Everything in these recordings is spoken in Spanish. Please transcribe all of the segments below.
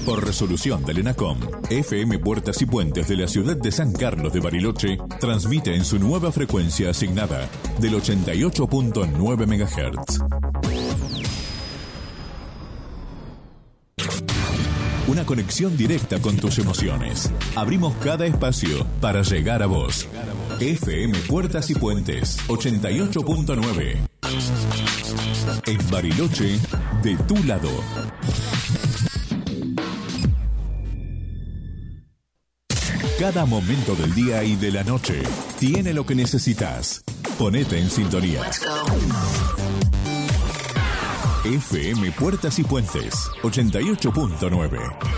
Por resolución del ENACOM, FM Puertas y Puentes de la ciudad de San Carlos de Bariloche transmite en su nueva frecuencia asignada del 88.9 MHz. Una conexión directa con tus emociones. Abrimos cada espacio para llegar a vos. FM Puertas y Puentes 88.9. En Bariloche, de tu lado. Cada momento del día y de la noche tiene lo que necesitas. Ponete en sintonía. FM Puertas y Puentes 88.9.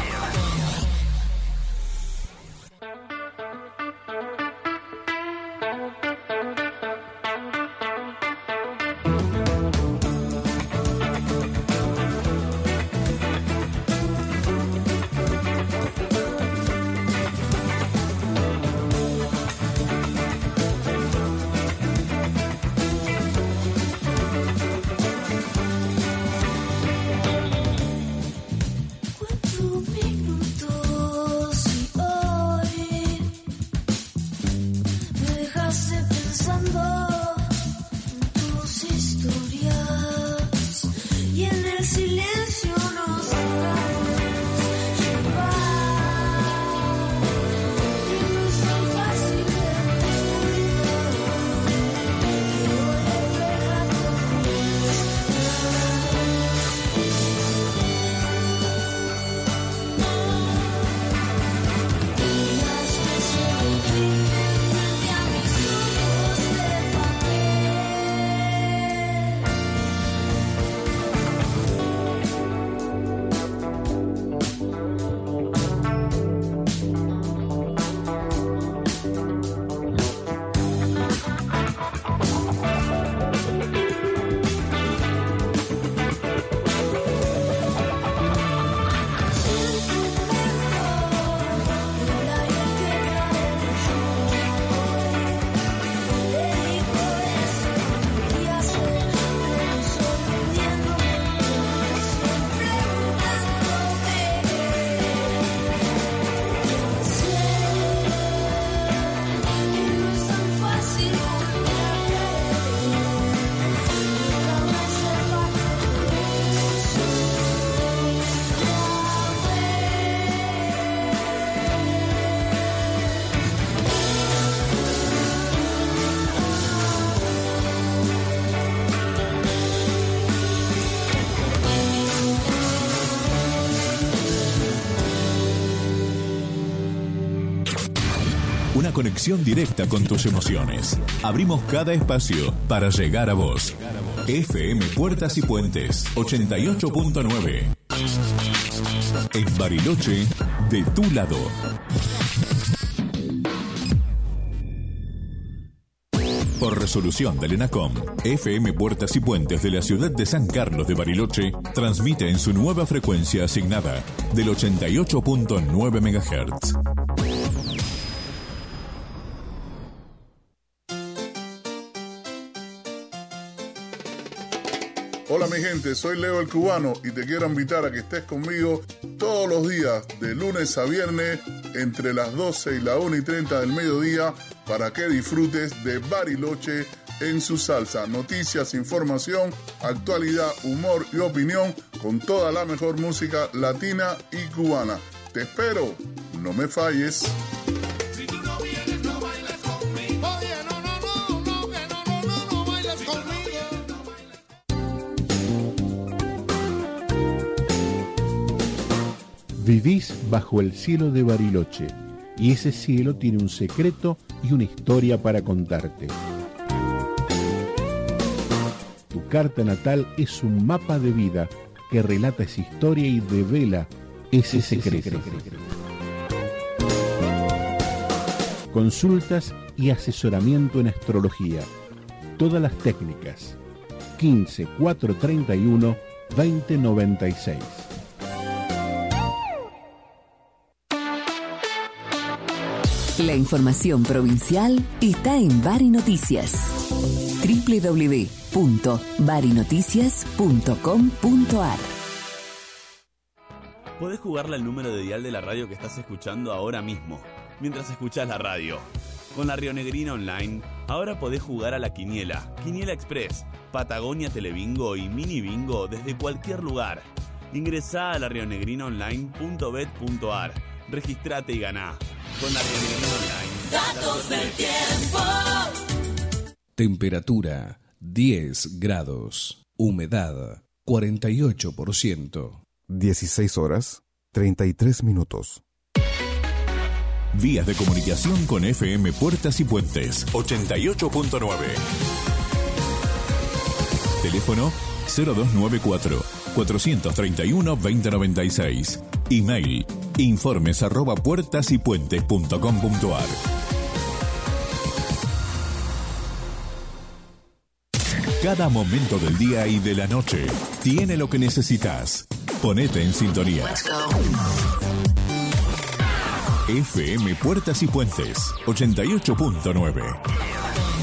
Una conexión directa con tus emociones. Abrimos cada espacio para llegar a vos. FM Puertas y Puentes 88.9. En Bariloche, de tu lado. Por resolución del ENACOM, FM Puertas y Puentes de la ciudad de San Carlos de Bariloche transmite en su nueva frecuencia asignada del 88.9 MHz. Hola mi gente, soy Leo el Cubano y te quiero invitar a que estés conmigo todos los días, de lunes a viernes, entre las 12 y las 1:30 del mediodía, para que disfrutes de Bariloche en su salsa. Noticias, información, actualidad, humor y opinión, con toda la mejor música latina y cubana. Te espero, no me falles. Vivís bajo el cielo de Bariloche, y ese cielo tiene un secreto y una historia para contarte. Tu carta natal es un mapa de vida que relata esa historia y devela ese secreto. Consultas y asesoramiento en astrología. Todas las técnicas. 15 431 2096. La información provincial está en Bari Noticias. www.barinoticias.com.ar. podés jugarle al número de dial de la radio que estás escuchando ahora mismo, mientras escuchás la radio. Con la Rionegrina Online, ahora podés jugar a la Quiniela, Quiniela Express, Patagonia Telebingo y Mini Bingo desde cualquier lugar. Ingresá a larionegrinaonline.bet.ar, registrate y ganá. Con la Rionegrina Online. Datos del tiempo. Temperatura 10 grados. Humedad 48%. 16 horas 33 minutos. Vías de comunicación con FM Puertas y Puentes 88.9. Teléfono 0294-431-2096. Email informes@puertasypuentes.com.ar. Cada momento del día y de la noche tiene lo que necesitas. Ponete en sintonía. FM Puertas y Puentes 88.9.